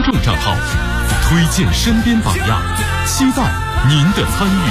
众账号，推荐身边榜样，期待您的参与。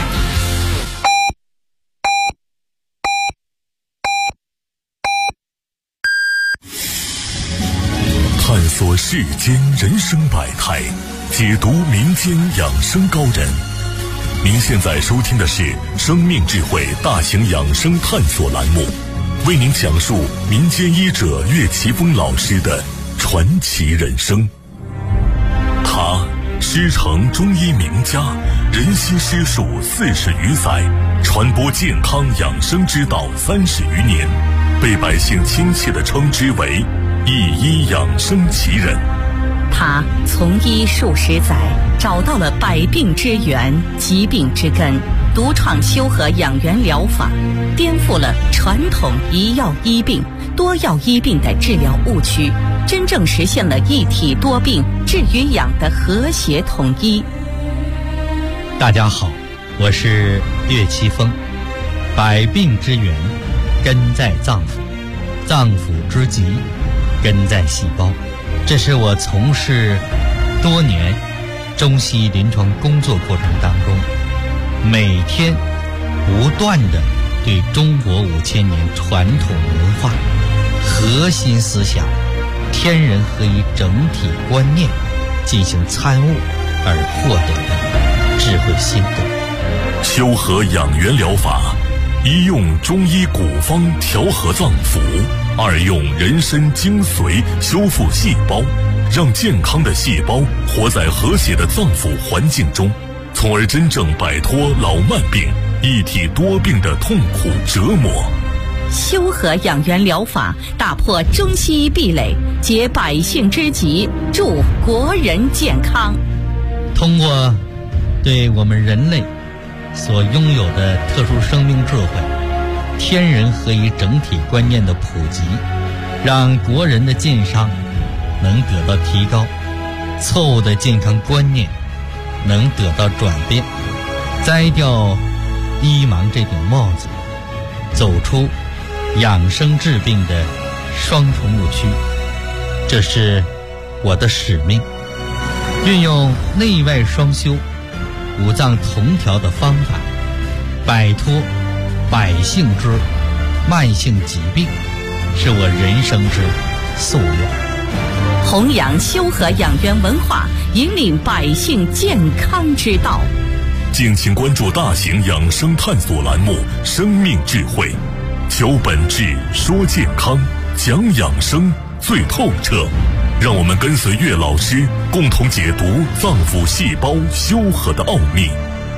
探索世间人生百态，解读民间养生高人。您现在收听的是生命智慧大型养生探索栏目，为您讲述民间医者岳奇峰老师的传奇人生。他师承中医名家，人悉师术40余载，传播健康养生之道30余年，被百姓亲切地称之为一医养生奇人。 他从医数十载，找到了百病之源、疾病之根，独创修和养元疗法，颠覆了传统一药医病、多药医病的治疗误区，真正实现了一体多病、治与养的和谐统一。 大家好，我是岳奇峰。百病之源根在脏腑，脏腑之疾根在细胞。这是我从事多年中西医临床工作过程当中，每天不断地对中国5000年传统文化、核心思想、天人合一整体观念进行参悟而获得的智慧心得。 修和养元疗法，一用中医古方调和脏腑，二用人参精髓修复细胞，让健康的细胞活在和谐的脏腑环境中，从而真正摆脱老慢病、一体多病的痛苦折磨。 修和养元疗法打破中西医壁垒，解百姓之急，助国人健康。 通过对我们人类所拥有的特殊生命智慧、天人合一整体观念的普及，让国人的健康能得到提高，错误的健康观念能得到转变，摘掉医盲这顶帽子，走出养生治病的双重误区。这是我的使命，运用内外双修、五脏同调的方法，摆脱百姓之慢性疾病，是我人生之夙愿。 弘扬修和养元文化，引领百姓健康之道。 敬请关注大型养生探索栏目《生命智慧》，求本质，说健康，讲养生最透彻。让我们跟随岳老师，共同解读脏腑细胞修和的奥秘。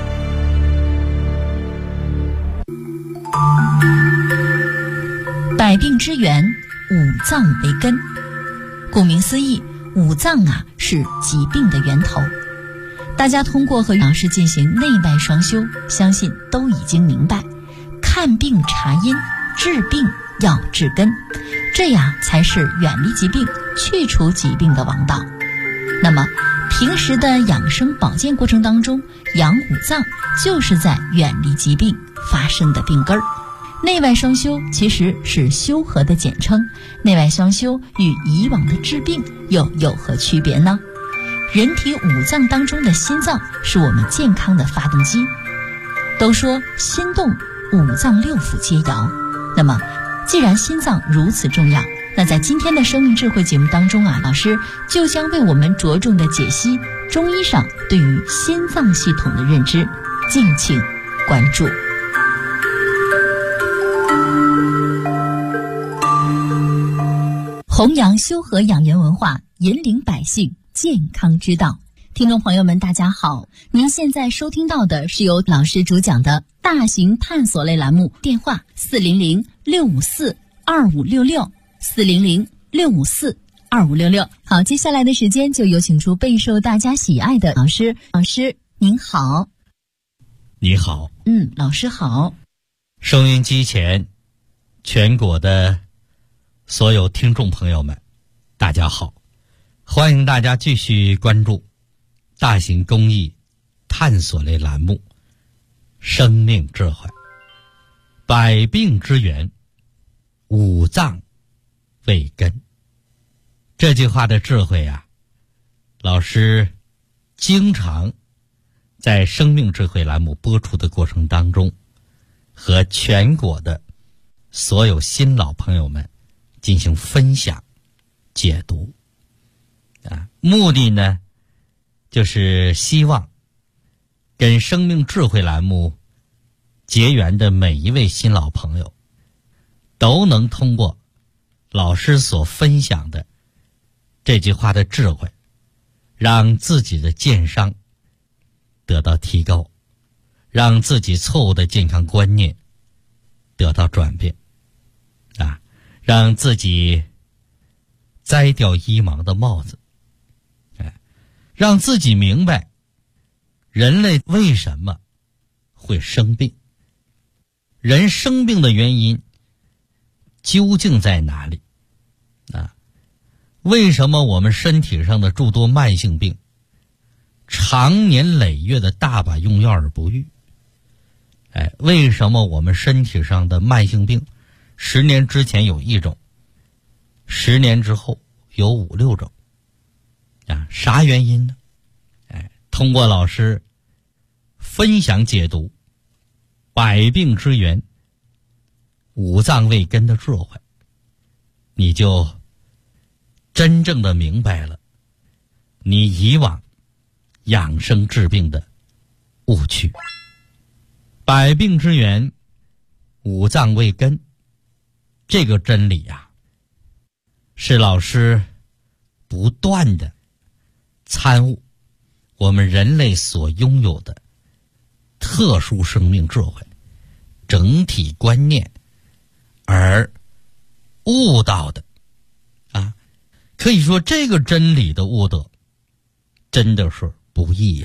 百病之源，五脏为根。顾名思义，五脏是疾病的源头。大家通过和老师进行内外双修，相信都已经明白，看病查因，治病要治根，这样才是远离疾病、去除疾病的王道。那么平时的养生保健过程当中，养五脏就是在远离疾病发生的病根儿。内外双修其实是修和的简称，内外双修与以往的治病又有何区别呢？人体五脏当中的心脏是我们健康的发动机，都说心动五脏六腑皆摇。那么既然心脏如此重要，那在今天的生命智慧节目当中老师就将为我们着重的解析中医上对于心脏系统的认知，敬请关注。弘扬修和养元文化，引领百姓健康之道。听众朋友们大家好，您现在收听到的是由老师主讲的大型探索类栏目，电话400-654-2566 400-654-2566。好，接下来的时间就有请出备受大家喜爱的老师。老师您好。 你好。 老师好。 收音机前全国的所有听众朋友们大家好，欢迎大家继续关注大型公益探索类栏目生命智慧。百病之源，五脏为根。这句话的智慧老师经常在生命智慧栏目播出的过程当中，和全国的所有新老朋友们进行分享解读目的呢，就是希望跟生命智慧栏目结缘的每一位新老朋友都能通过老师所分享的这句话的智慧，让自己的健商得到提高，让自己错误的健康观念得到转变让自己摘掉医盲的帽子，让自己明白人类为什么会生病，人生病的原因究竟在哪里为什么我们身体上的诸多慢性病长年累月的大把用药而不愈？为什么我们身体上的慢性病10年之前有1种，10年之后有5、6种啥原因呢？通过老师分享解读百病之源五脏未根的智慧，你就真正的明白了你以往养生治病的误区。百病之源五脏未根，这个真理是老师不断的参悟我们人类所拥有的特殊生命智慧整体观念而悟到的可以说这个真理的悟得真的是不易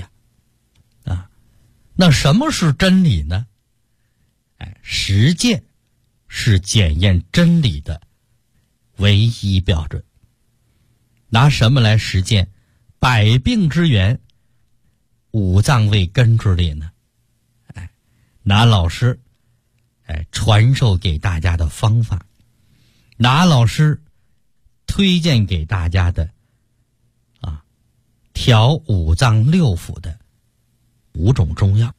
那什么是真理呢？实践是检验真理的唯一标准。拿什么来实践百病之源五脏未根之理呢？拿老师传授给大家的方法，拿老师推荐给大家的调五脏六腑的5种中药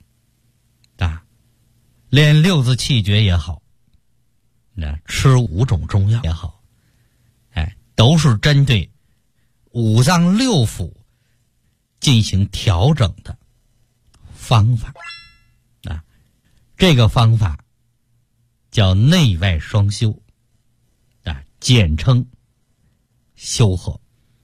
练6字气诀也好，吃5种中药也好，都是针对五脏六腑进行调整的方法这个方法叫内外双修简称修和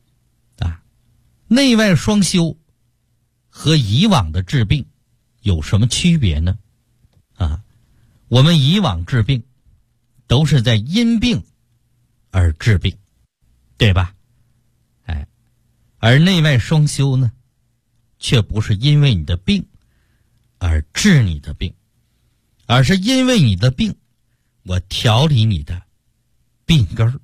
内外双修和以往的治病有什么区别呢？我们以往治病都是在因病而治病，对吧？而内外双修呢，却不是因为你的病而治你的病，而是因为你的病，我调理你的病根儿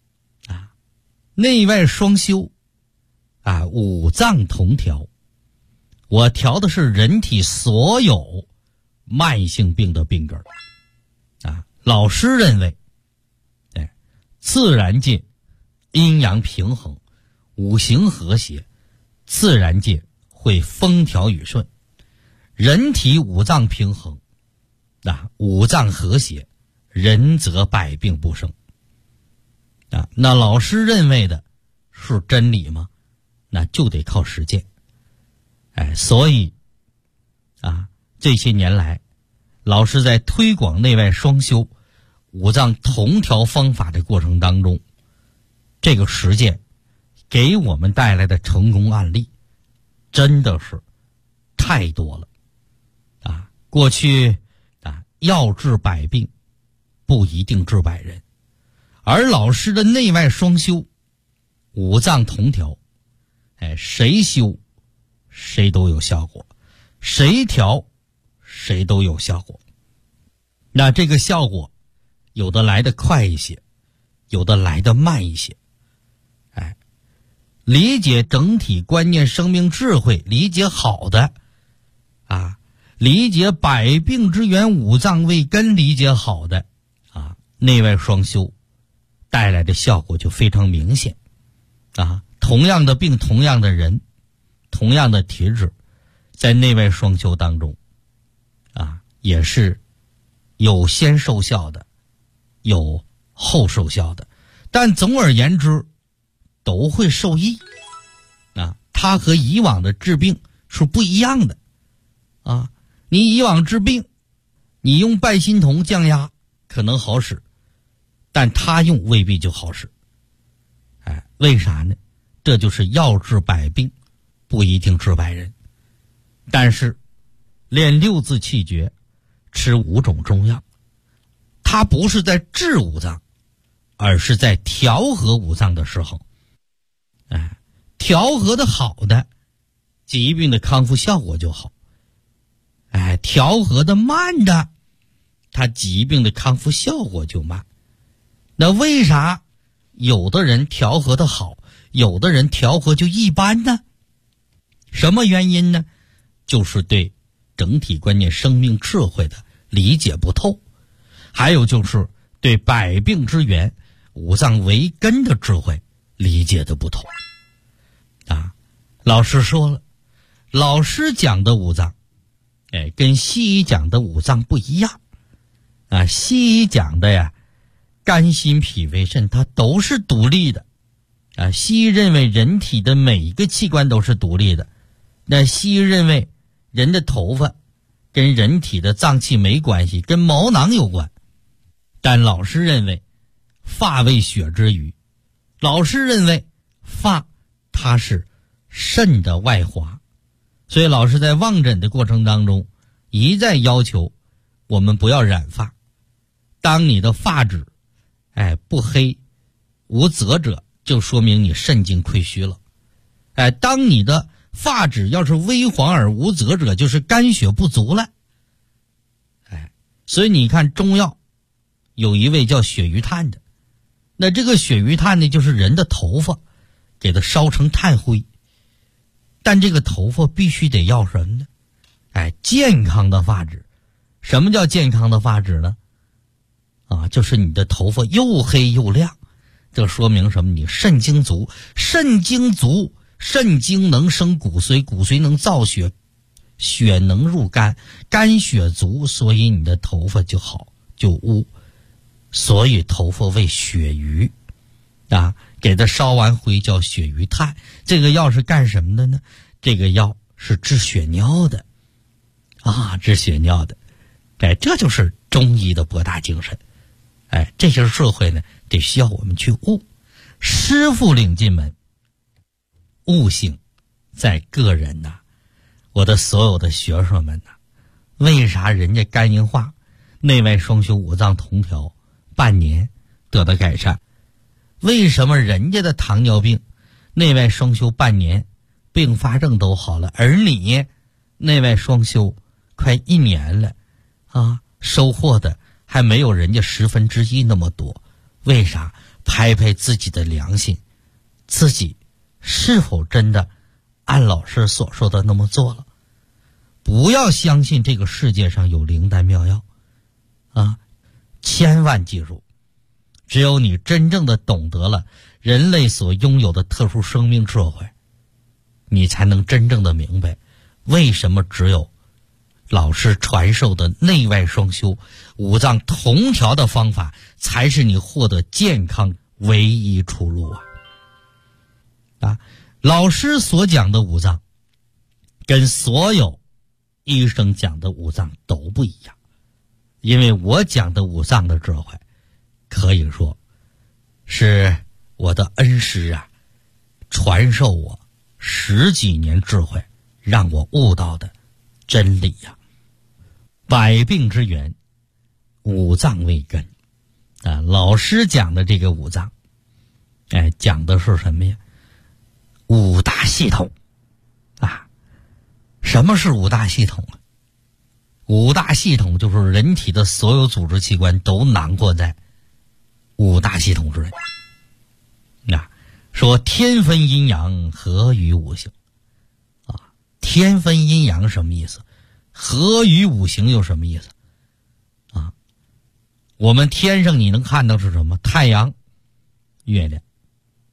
内外双修五脏同调，我调的是人体所有慢性病的病根儿老师认为自然界阴阳平衡，五行和谐，自然界会风调雨顺，人体五脏平衡五脏和谐，人则百病不生那老师认为的是真理吗？那就得靠实践所以这些年来老师在推广内外双修五脏同调方法的过程当中，这个实践给我们带来的成功案例真的是太多了过去要治百病不一定治百人，而老师的内外双修五脏同调谁修谁都有效果，谁调谁都有效果。那这个效果有的来得快一些，有的来得慢一些理解整体观念生命智慧理解好的理解百病之源五脏未根理解好的内外双修带来的效果就非常明显同样的病，同样的人，同样的体质，在内外双修当中也是有先受效的，有后受效的，但总而言之都会受益它和以往的治病是不一样的你以往治病，你用拜心童降压可能好使，但他用未必就好使。为啥呢？这就是药治百病，不一定治百人。但是练六字气诀，吃5种中药，它不是在治五脏，而是在调和五脏的时候，调和的好的，疾病的康复效果就好。调和的慢的，它疾病的康复效果就慢。那为啥有的人调和的好，有的人调和就一般呢？什么原因呢？就是对整体观念生命智慧的理解不透，还有就是对百病之源五脏为根的智慧理解的不透老师说了，老师讲的五脏跟西医讲的五脏不一样西医讲的呀，肝心脾肺肾它都是独立的西医认为人体的每一个器官都是独立的，那西医认为人的头发跟人体的脏器没关系，跟毛囊有关。但老师认为发为血之余，老师认为发它是肾的外华，所以老师在望诊的过程当中一再要求我们不要染发。当你的发质不黑无泽者，就说明你肾经亏虚了。当你的发质要是微黄而无泽者，就是肝血不足了。所以你看中药有一味叫血鱼炭的，那这个血鱼炭呢，就是人的头发给它烧成炭灰，但这个头发必须得要什么呢？健康的发质。什么叫健康的发质呢？就是你的头发又黑又亮，这说明什么？你肾精足，肾精足，肾精能生骨髓，骨髓能造血，血能入肝，肝血足，所以你的头发就好就乌。所以头发为血鱼给它烧完灰叫血鱼炭。这个药是干什么的呢？这个药是治血尿的治血尿的。这就是中医的博大精深。这些智慧呢，得需要我们去悟。师父领进门，悟性在个人我的所有的学生们为啥人家肝硬化内外双修五脏同调半年得到改善？为什么人家的糖尿病内外双修半年并发症都好了，而你内外双修快1年了收获的还没有人家1/10那么多？为啥？拍拍自己的良心，自己是否真的按老师所说的那么做了？不要相信这个世界上有灵丹妙药千万记住，只有你真正的懂得了人类所拥有的特殊生命智慧，你才能真正的明白为什么只有老师传授的内外双修五脏同调的方法才是你获得健康唯一出路老师所讲的五脏跟所有医生讲的五脏都不一样，因为我讲的五脏的智慧可以说是我的恩师传授我10几年智慧，让我悟到的真理百病之源五脏为根老师讲的这个五脏讲的是什么呀？五大系统什么是五大系统五大系统就是人体的所有组织器官都囊括在五大系统之内说天分阴阳合于五行天分阴阳什么意思？合于五行又什么意思我们天上你能看到是什么？太阳、月亮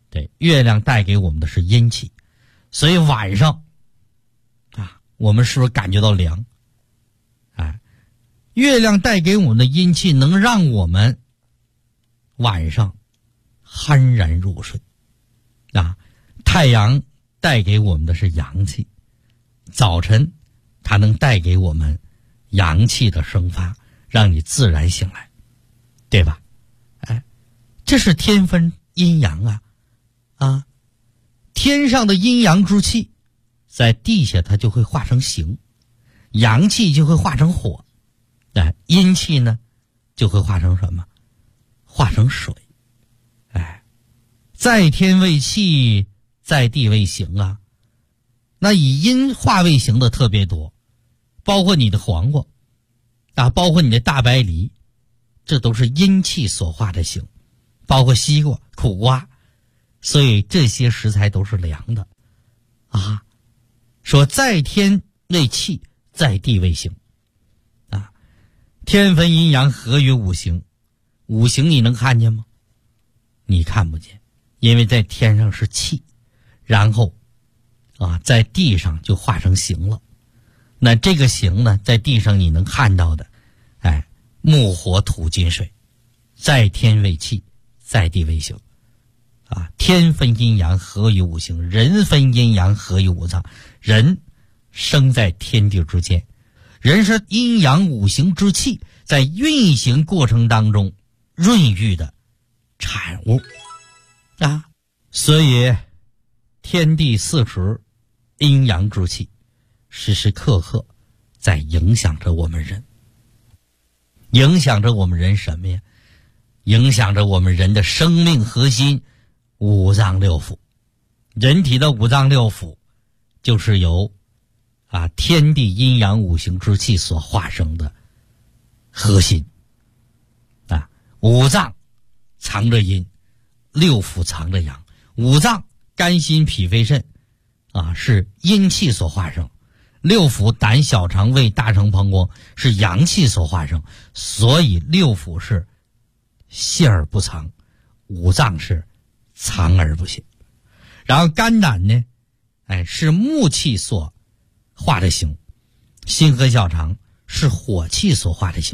对，月亮带给我们的是阴气，所以晚上啊，我们是不是感觉到凉？哎，月亮带给我们的阴气能让我们晚上酣然入睡啊。太阳带给我们的是阳气，早晨它能带给我们阳气的生发，让你自然醒来，对吧？哎，这是天分阴阳啊，天上的阴阳之气在地下它就会化成形，阳气就会化成火，哎，阴气呢就会化成什么？化成水。哎，在天为气，在地为形啊。那以阴化为形的特别多，包括你的黄瓜啊，包括你的大白梨，这都是阴气所化的形，包括西瓜、苦瓜，所以这些食材都是凉的啊。说在天为气，在地为形啊。天分阴阳，合于五行，五行你能看见吗？你看不见，因为在天上是气，然后在地上就化成形了。那这个形呢，在地上你能看到的，哎，木火土金水，在天为气，在地为形啊。天分阴阳，合于五行；人分阴阳，合于五脏。人生在天地之间，人是阴阳五行之气在运行过程当中润育的产物啊。所以天地四时，阴阳之气时时刻刻在影响着我们人。影响着我们人什么呀？影响着我们人的生命核心，五脏六腑。人体的五脏六腑就是由天地阴阳五行之气所化生的核心啊。五脏藏着阴，六腑藏着阳。五脏肝心脾肺肾是阴气所化生，六腑胆小肠胃大肠膀胱是阳气所化生，所以六腑是泄而不藏，五脏是藏而不泄。然后肝胆呢，是木气所化的形，心和小肠是火气所化的形，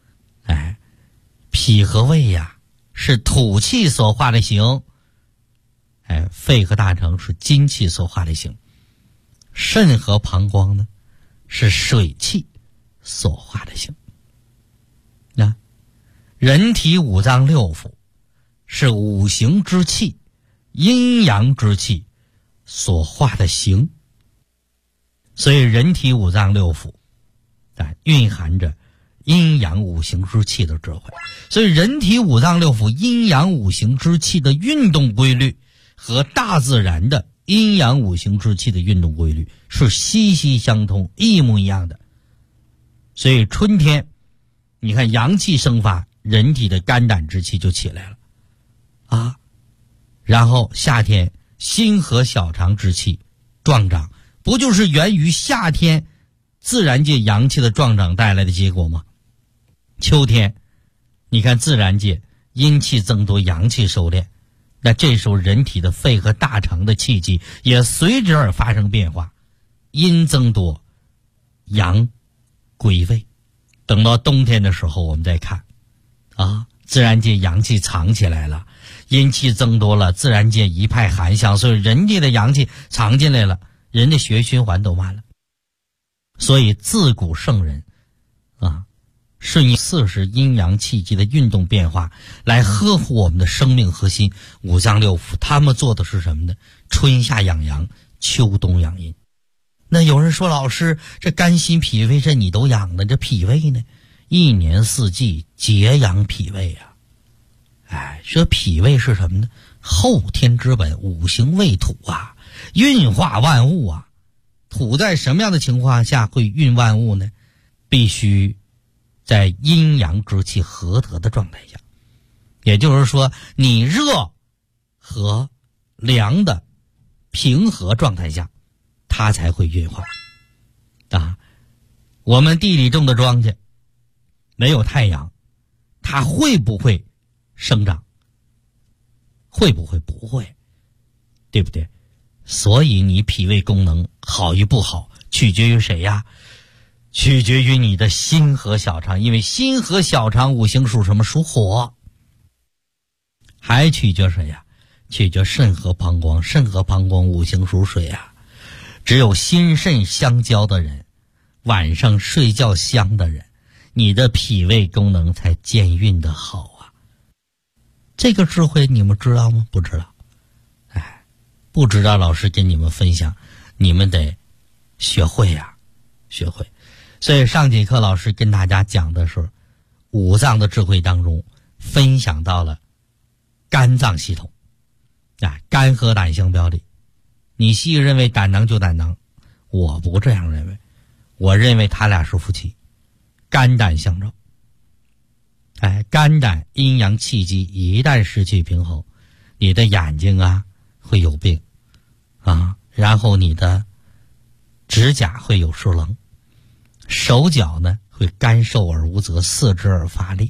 脾和胃是土气所化的形，肺和大肠是金气所化的形，肾和膀胱呢是水气所化的形。人体五脏六腑是五行之气、阴阳之气所化的形，所以人体五脏六腑蕴含着阴阳五行之气的智慧。所以人体五脏六腑阴阳五行之气的运动规律和大自然的阴阳五行之气的运动规律是息息相通，一模一样的。所以春天你看阳气生发，人体的肝胆之气就起来了然后夏天心和小肠之气壮长，不就是源于夏天自然界阳气的壮长带来的结果吗？秋天你看自然界阴气增多，阳气收敛，那这时候人体的肺和大肠的气机也随之而发生变化，阴增多，阳归位。等到冬天的时候我们再看自然界阳气藏起来了，阴气增多了，自然界一派寒象，所以人界的阳气藏进来了，人的血液循环都慢了。所以自古圣人顺应四时阴阳气机的运动变化来呵护我们的生命核心五脏六腑。他们做的是什么呢？春夏养阳，秋冬养阴。那有人说，老师，这肝心脾肺肾你都养了，这脾胃呢？一年四季节养脾胃这脾胃是什么呢？后天之本，五行为土运化万物土在什么样的情况下会运万物呢？必须在阴阳之气合得的状态下，也就是说你热和凉的平和状态下，它才会运化我们地里种的庄稼没有太阳，它会不会生长？会不会？不会。 对不对？所以你脾胃功能好与不好，取决于谁呀？取决于你的心和小肠，因为心和小肠五行属什么？属火。还取决谁呀？取决肾和膀胱，肾和膀胱五行属水啊。只有心肾相交的人，晚上睡觉香的人，你的脾胃功能才健运的好啊。这个智慧你们知道吗？不知道。不知道，老师跟你们分享，你们得学会呀，学会。所以上节课老师跟大家讲的是五脏的智慧当中，分享到了肝脏系统啊，肝和胆相表里。你西医认为胆囊就胆囊，我不这样认为，我认为他俩是夫妻，肝胆相照。肝胆阴阳气机一旦失去平衡，你的眼睛啊会有病啊，然后你的指甲会有疏棱，手脚呢会干瘦而无责，四肢而乏力。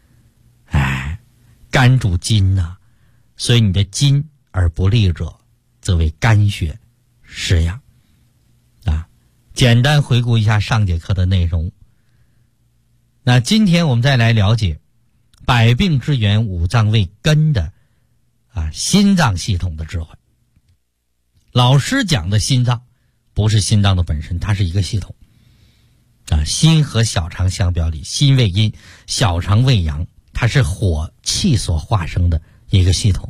肝主筋呐，所以你的筋而不利者，则为肝血失养啊。简单回顾一下上节课的内容。那今天我们再来了解百病之源五脏为根的心脏系统的智慧。老师讲的心脏不是心脏的本身，它是一个系统心和小肠相表里，心为阴，小肠为阳，它是火气所化生的一个系统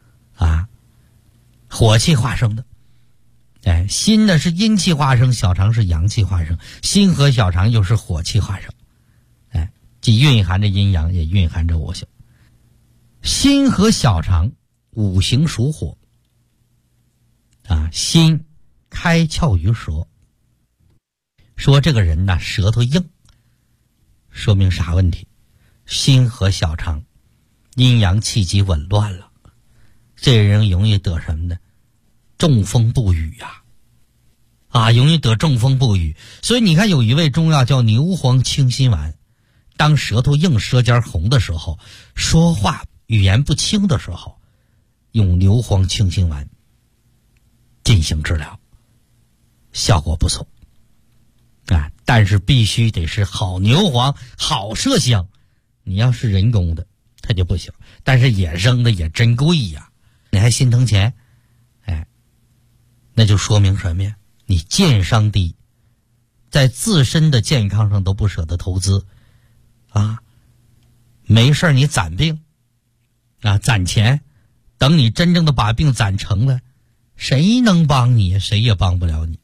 火气化生的。心呢是阴气化生，小肠是阳气化生，心和小肠又是火气化生，既蕴含着阴阳，也蕴含着五行。心和小肠五行属火心开窍于舌。说这个人舌头硬，说明啥问题？心和小肠阴阳气机紊乱了，这人容易得什么呢？中风不语容易得中风不语。所以你看有一味中药叫牛黄清心丸，当舌头硬舌尖红的时候，说话语言不清的时候，用牛黄清心丸进行治疗，效果不错但是必须得是好牛黄，好麝香。你要是人工的它就不行，但是野生的也真贵呀，你还心疼钱那就说明什么呀？你健商低，在自身的健康上都不舍得投资没事你攒病攒钱，等你真正的把病攒成了，谁能帮你？谁也帮不了你。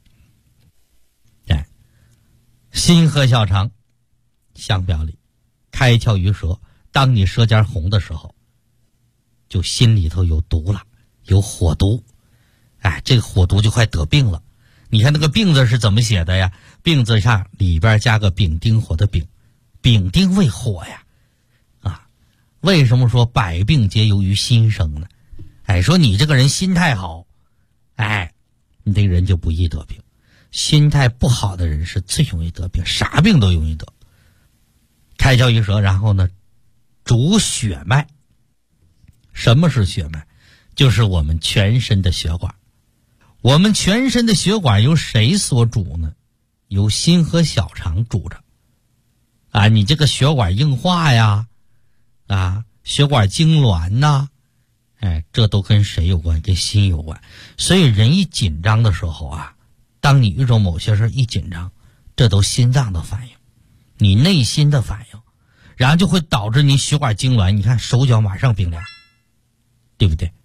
心和小肠相表里，开窍于舌。当你舌尖红的时候，就心里头有毒了，有火毒。这个火毒就快得病了。你看那个病字是怎么写的呀？病字上里边加个丙丁火的丙，丙丁为火呀为什么说百病皆由于心生呢？说你这个人心态好你这个人就不易得病。心态不好的人是最容易得病，啥病都容易得。开窍于舌，然后呢主血脉。什么是血脉？就是我们全身的血管。我们全身的血管由谁所主呢？由心和小肠主着你这个血管硬化呀血管痉挛这都跟谁有关？跟心有关。所以人一紧张的时候当你遇到某些事一紧张，这都心脏的反应，你内心的反应，然后就会导致你血管痉挛。你看手脚马上冰凉，对不对？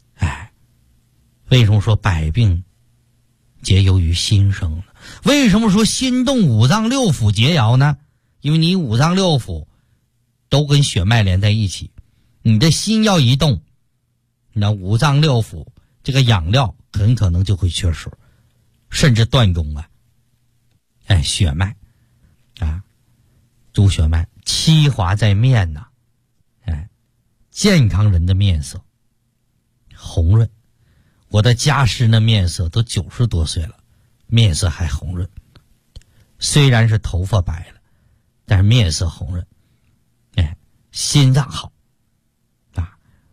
为什么说百病皆由于心生呢？为什么说心动五脏六腑皆爻呢？因为你五脏六腑都跟血脉连在一起，你的心要一动，那五脏六腑这个养料很可能就会缺失，甚至断供血脉主血脉，七华在面健康人的面色红润。我的家师的面色都90多岁了，面色还红润。虽然是头发白了，但是面色红润。心脏好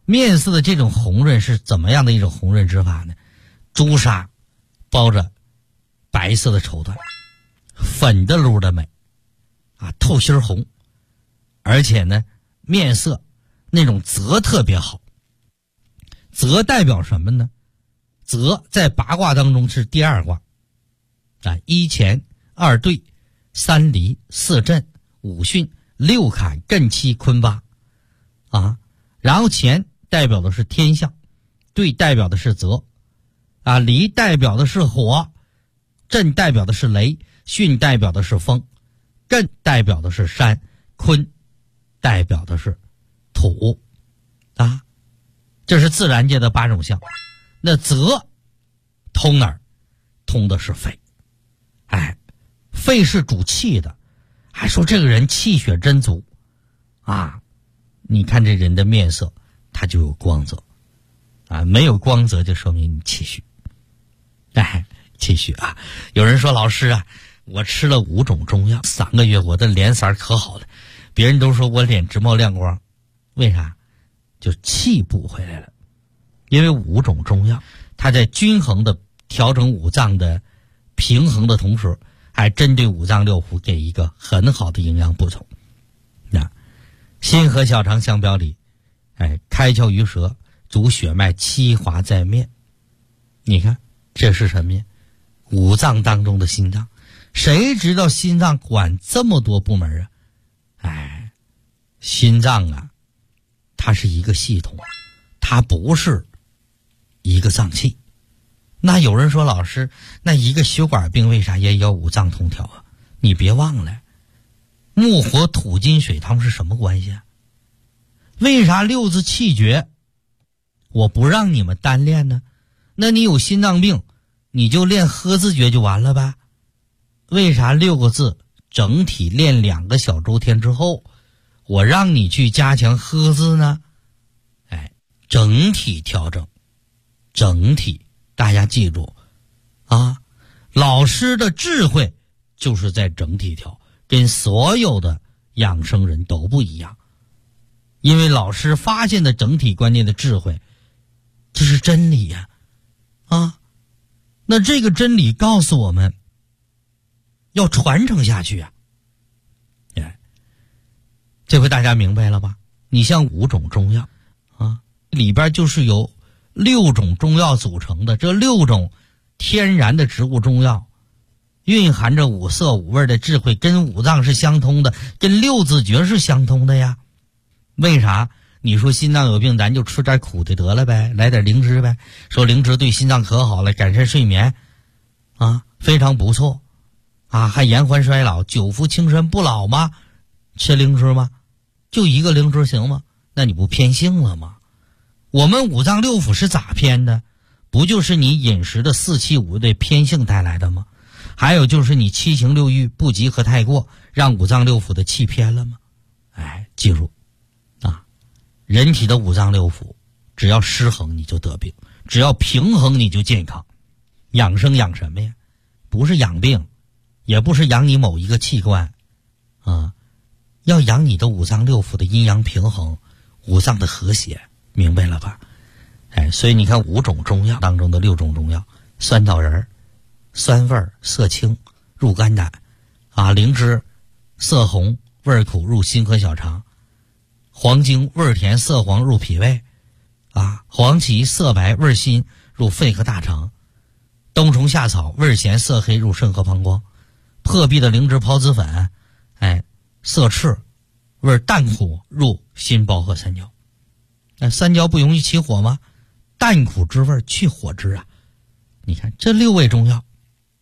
面色的这种红润是怎么样的一种红润之法呢？朱砂包着白色的绸缎，粉的噜的美啊，透心红，而且呢面色那种泽特别好。泽代表什么呢？泽在八卦当中是第二卦啊，一乾二兑三离四震五巽六坎艮七坤八啊，然后乾代表的是天象，兑代表的是泽啊，离代表的是火，震代表的是雷，巽代表的是风，艮代表的是山，坤代表的是土啊，这是自然界的8种象。那泽通哪儿？通的是肺。哎，肺是主气的，还说这个人气血真足啊。你看这人的面色，他就有光泽啊，没有光泽就说明你气虚。哎，气虚啊。有人说老师啊，我吃了5种中药，3个月我的脸色可好了，别人都说我脸直冒亮光，为啥？就气补回来了。因为5种中药它在均衡的调整五脏的平衡的同时，还针对五脏六腑给一个很好的营养补充。那心和小肠相表里，哎，开窍于舌，主血脉，七华在面。你看这是什么呀？五脏当中的心脏。谁知道心脏管这么多部门啊？哎，心脏啊，它是一个系统，它不是一个脏器。那有人说老师，那一个血管病为啥也要五脏通调啊？你别忘了，木火土金水它们是什么关系啊？为啥6字气诀我不让你们单练呢？那你有心脏病你就练喝字诀就完了吧？为啥6个字整体练2个小周天之后，我让你去加强喝字呢？哎，整体调整，整体大家记住啊，老师的智慧就是在整体调，跟所有的养生人都不一样。因为老师发现的整体观念的智慧，这是真理呀啊，那这个真理告诉我们要传承下去啊。哎，这回大家明白了吧？你像5种中药啊，里边就是由6种中药组成的，这6种天然的植物中药蕴含着5色5味的智慧，跟五脏是相通的，跟6字诀是相通的呀。为啥？你说心脏有病咱就吃点苦的得了呗，来点灵芝呗，说灵芝对心脏可好了，改善睡眠啊，非常不错啊，还延缓衰老，久服轻身不老吗？吃灵芝吗？就一个灵芝行吗？那你不偏性了吗？我们五脏六腑是咋偏的？不就是你饮食的4气5味偏性带来的吗？还有就是你7情6欲不及和太过，让五脏六腑的气偏了吗？哎，记住啊，人体的五脏六腑只要失衡你就得病，只要平衡你就健康。养生养什么呀？不是养病，也不是养你某一个器官啊，要养你的五脏六腑的阴阳平衡，五脏的和谐，明白了吧？哎，所以你看5种中药当中的6种中药，酸枣仁酸味色清入肝胆啊，灵芝色红味苦入心和小肠，黄精味甜色黄入脾胃啊，黄芪色白味辛入肺和大肠，冬虫夏草味咸色黑入肾和膀胱，破壁的灵芝孢子粉，哎，色赤味淡苦入心包和三焦。三焦不容易起火吗？淡苦之味去火之啊。你看这6味中药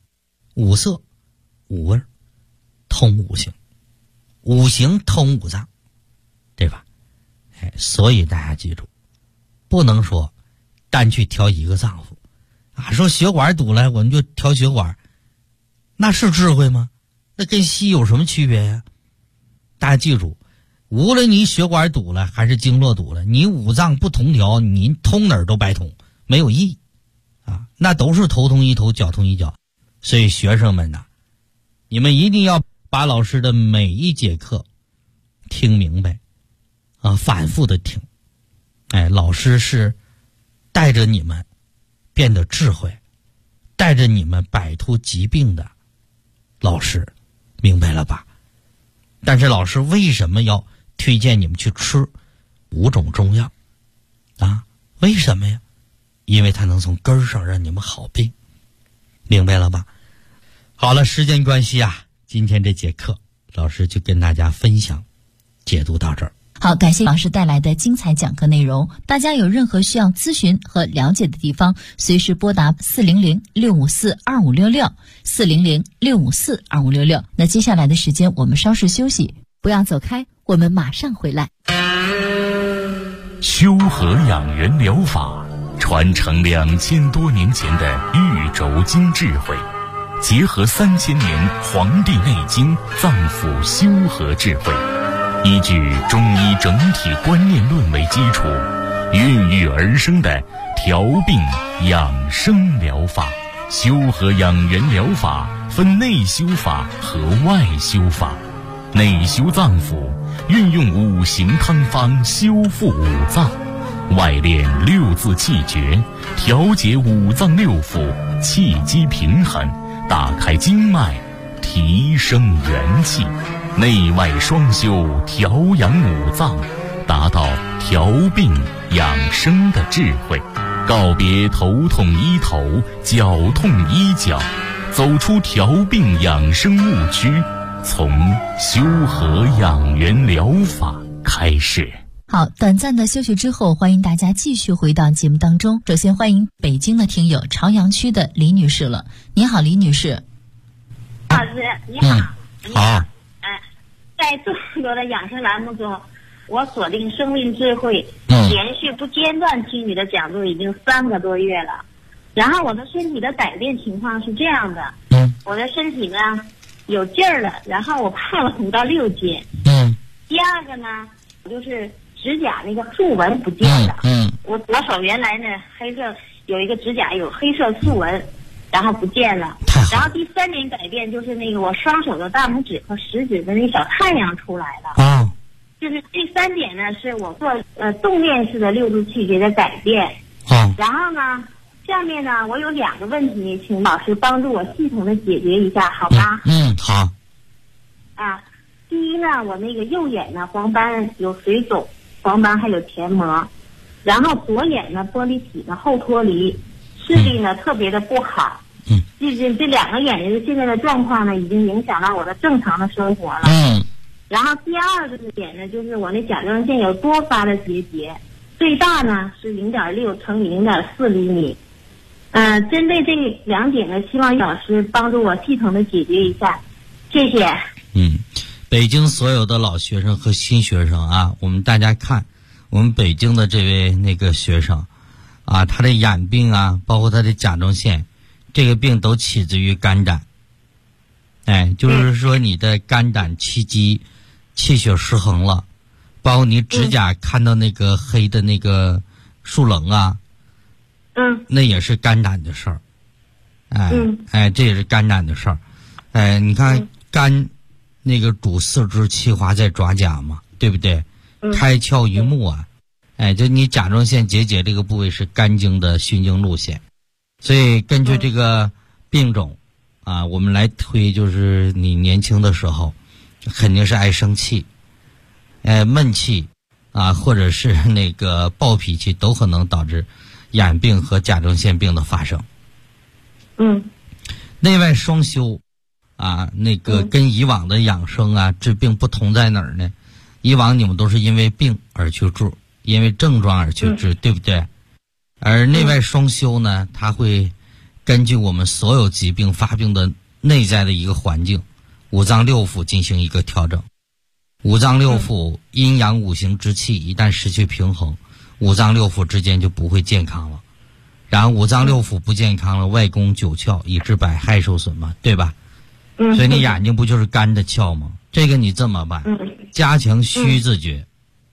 ，5色5味通5行，5行通5脏，对吧？哎，所以大家记住，不能说单去调一个脏腑啊，说血管堵了我们就调血管，那是智慧吗？那跟西医有什么区别呀？大家记住，无论你血管堵了还是经络堵了，你五脏不同调，你通哪儿都白通，没有意义啊，那都是头痛医头，脚痛医脚。所以学生们呐，你们一定要把老师的每一节课听明白啊，反复的听老师是带着你们变得智慧，带着你们摆脱疾病的老师，明白了吧？但是老师为什么要推荐你们去吃5种中药啊？为什么呀？因为它能从根儿上让你们好病，明白了吧？好了，时间关系啊，今天这节课老师就跟大家分享解读到这儿。 好，感谢老师带来的精彩讲课内容。大家有任何需要咨询和了解的地方，随时拨打400-654-2566 400-654-2566。那接下来的时间我们稍事休息，不要走开，我们马上回来。 修和养元疗法传承2000多年前的玉轴经智慧，结合3000年《黄帝内经》脏腑修和智慧，依据中医整体观念论为基础，孕育而生的调病养生疗法。修和养元疗法分内修法和外修法。内修脏腑，运用5行汤方修复5脏；外练6字气诀，调节5脏6腑，气机平衡，打开经脉，提升元气。内外双修，调养5脏，达到调病养生的智慧。告别头痛医头，脚痛医脚，走出调病养生误区，从修和养元疗法开始。 好，短暂的休息之后，欢迎大家继续回到节目当中。首先欢迎北京的听友朝阳区的李女士了。你好，李女士。 老师你好。 好。 在这么多的养生栏目中，我锁定生命智慧，连续不间断听你的讲座已经3个多月了。然后我的身体的改变情况是这样的，我的身体呢有劲儿了，然后我胖了5到6斤。第二个呢，就是指甲那个竖纹不见了。我左手原来呢黑色有一个指甲有黑色竖纹，然后不见了。然后第3点改变就是那个我双手的大拇指和食指的那小太阳出来了。就是第3点呢是我做动练式的6字气诀的改变。然后呢下面呢我有2个问题，请老师帮助我系统的解决一下，好吗？ 好。 第一呢，我那个右眼呢黄斑有水肿，黄斑还有填膜，然后左眼呢玻璃体呢后脱离，视力呢特别的不好。这2个眼睛现在的状况呢已经影响到我的正常的生活了。然后第2个点呢，就是我那甲状腺有多发的结节，最大呢是0.6乘以0.4厘米。针对这2点呢，希望老师帮助我系统的解决一下，谢谢。 北京所有的老学生和新学生啊，我们大家看，我们北京的这位那个学生啊，他的眼病啊，包括他的甲状腺，这个病都起自于肝胆。就是说你的肝胆气机气血失衡了，包括你指甲看到那个黑的那个竖棱啊，那也是肝胆的事儿。这也是肝胆的事儿。你看肝那个主4肢气华在爪甲嘛，对不对？开窍于目啊。就你甲状腺结节这个部位是肝经的循经路线，所以根据这个病种啊，我们来推，就是你年轻的时候肯定是爱生气，闷气啊，或者是那个暴脾气，都可能导致眼病和甲状腺病的发生。内外双修啊，那个跟以往的养生啊治病不同在哪儿呢？以往你们都是因为病而去治，因为症状而去治，对不对？而内外双修呢，它会根据我们所有疾病发病的内在的一个环境，5脏6腑进行一个调整。5脏6腑阴阳5行之气一旦失去平衡，5脏6腑之间就不会健康了。然后5脏6腑不健康了，外攻9窍，以致百害受损嘛，对吧？所以你眼睛不就是肝的窍吗？这个你这么办，加强虚字诀。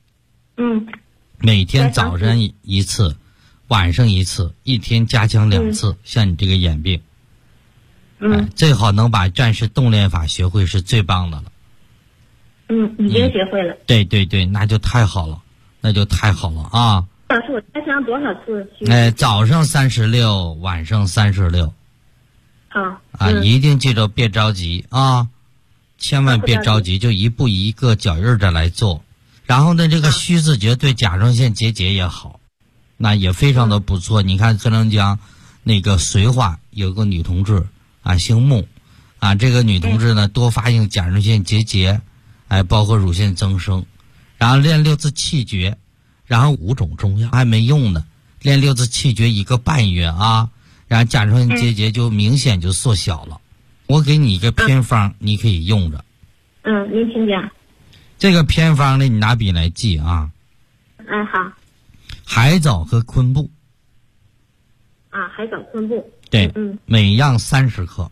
每天早上1次，晚上1次，一天加强2次。像你这个眼病，最好能把战士动练法学会是最棒的了。 已经学会了。 对，那就太好了，啊！ 老师，我再上多少次？ 早上36，晚上36。 好。 一定记住别着急啊，千万别着急，就一步一个脚印的来做。然后呢，这个虚字诀对甲状腺结节也好，那也非常的不错。你看黑龙江那个绥化有个女同志啊，姓穆啊，这个女同志呢多发性甲状腺结节，包括乳腺增生，然后练6字气诀，然后5种中药还没用呢，练6字气诀1个半月啊，然后甲状腺结节就明显就缩小了。我给你一个偏方，你可以用着。 您请讲。 这个偏方呢，你拿笔来记啊。 好。 海藻和昆布。 海藻昆布。 对。每样30克。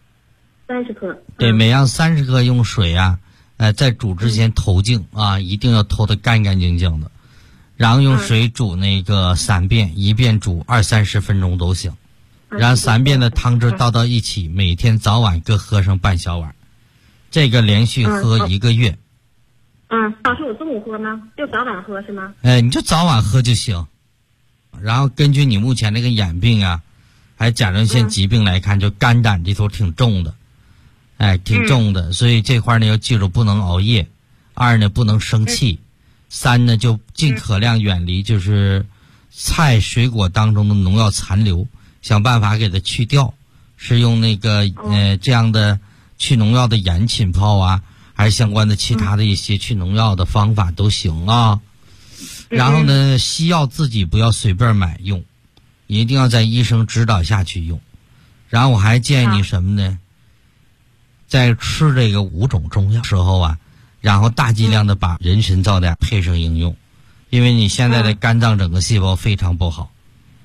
30克。 对，每样30克，用水啊，在煮之前投净啊，一定要投得干干净净的，然后用水煮那个3遍，一遍煮20-30分钟都行。然后3遍的汤汁倒到一起，每天早晚各喝上半小碗，这个连续喝1个月。 老师，我中午喝吗？就早晚喝是吗？ 你就早晚喝就行。然后根据你目前那个眼病啊，还有甲状腺疾病来看，就肝胆这头挺重的，挺重的，所以这块呢要记住不能熬夜，2呢不能生气，3呢就尽可量远离就是菜水果当中的农药残留，想办法给它去掉，是用那个这样的去农药的盐浸泡啊，还是相关的其他的一些去农药的方法都行啊。然后呢，西药自己不要随便买用，一定要在医生指导下去用。然后我还建议你什么呢？在吃这个5种中药时候啊，然后大剂量的把人参皂苷配上应用，因为你现在的肝脏整个细胞非常不好。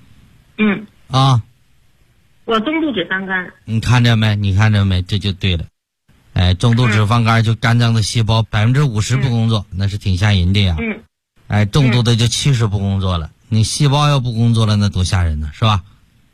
我中度脂肪肝。 你看着没？你看着没？这就对了。中度脂肪肝就肝脏的细胞50%不工作，那是挺吓人的呀。重度的就70%不工作了。你细胞要不工作了，那多吓人呢，是吧？